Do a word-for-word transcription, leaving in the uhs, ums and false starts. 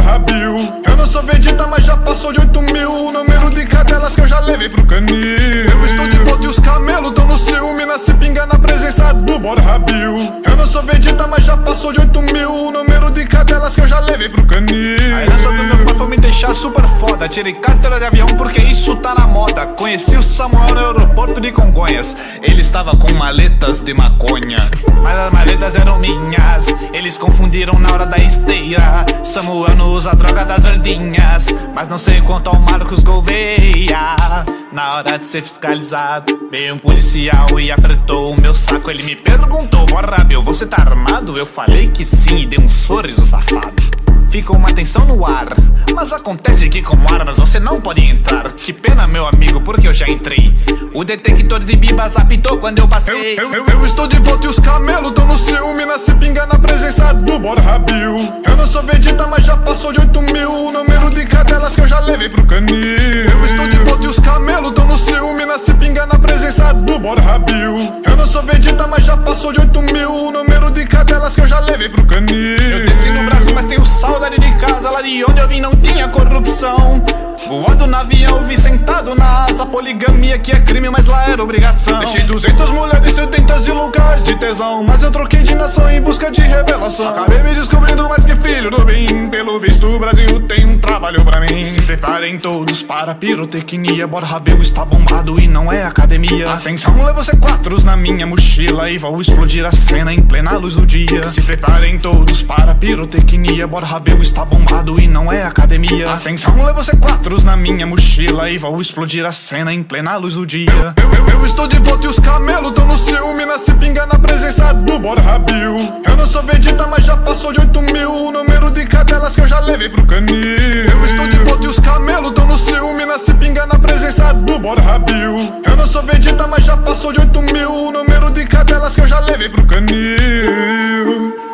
Borrabil. Eu não sou Vegeta, mas já passou de oito mil o número de cadelas que eu já levei pro canil. Eu estou de volta e os camelos tão no ciúme, nasce pinga na presença do Borrabil. Eu não sou Vegeta, mas já passou de oito mil o número de cadelas que eu já levei pro canil. A herança do meu pai foi me deixar super foda. Tirei carteira de avião porque isso tá na moda. Conheci o Samuel no aeroporto de Congonhas. Ele estava com maletas de maconha, mas as maletas eram minhas. Eles confundiram na hora da esteira. Samuel não usa droga das verdinhas, mas não sei quanto ao Marcos Gouveia. Na hora de ser fiscalizado, veio um policial e apertou o meu saco. Ele me perguntou: Borrabil, você tá armado? Eu falei que sim e dei um sorriso safado. Ficou uma tensão no ar, mas acontece que com armas você não pode entrar. Que pena, meu amigo, porque eu já entrei. O detector de bibas apitou quando eu passei. Eu, eu, eu, eu estou de volta e os camelos tão no ciúme, nasce pinga na presença do Borrabil. Eu não sou Vegeta, mas já passou de oito mil o número de cadelas que eu já levei pro canil. Eu estou de volta e os camelos tão no ciúme, nasce pinga na presença do Borrabil. Eu não sou Vegeta, mas já passou de oito mil o número de cadelas que eu já levei pro canil. Eu desci no Brasil, mas tenho saudade de casa. Lá de onde eu vim não tinha corrupção. Voando no avião, vi sentado na asa. Poligamia que é crime, mas lá era obrigação. Deixei duzentas mulheres, setenta e lugares de tesão, mas eu troquei de nação em busca de revelação. Acabei me descobrindo mais que filho do bem. Pelo visto o Brasil tem um trabalho pra mim. Se preparem todos para a pirotecnia. Borrabil está bombado e não é academia. Atenção, levo C quatro na minha mochila e vou explodir a cena em plena luz do dia. Se preparem todos para a pirotecnia. Borrabil está bombado e não é academia. Atenção, levo C quatro na minha mochila e vou explodir a cena em plena luz do dia. Eu, eu, eu, eu estou de volta e os camelos tão no ciúme, nasce pinga na presença do Borrabil. Eu não sou Vegeta, mas já passou de oito mil o número de cadelas que eu já levei pro canil. Eu estou de volta e os camelos tão no ciúme, nasce pinga na presença do Borrabil. Eu não sou Vegeta, mas já passou de oito mil o número de cadelas que eu já levei pro canil.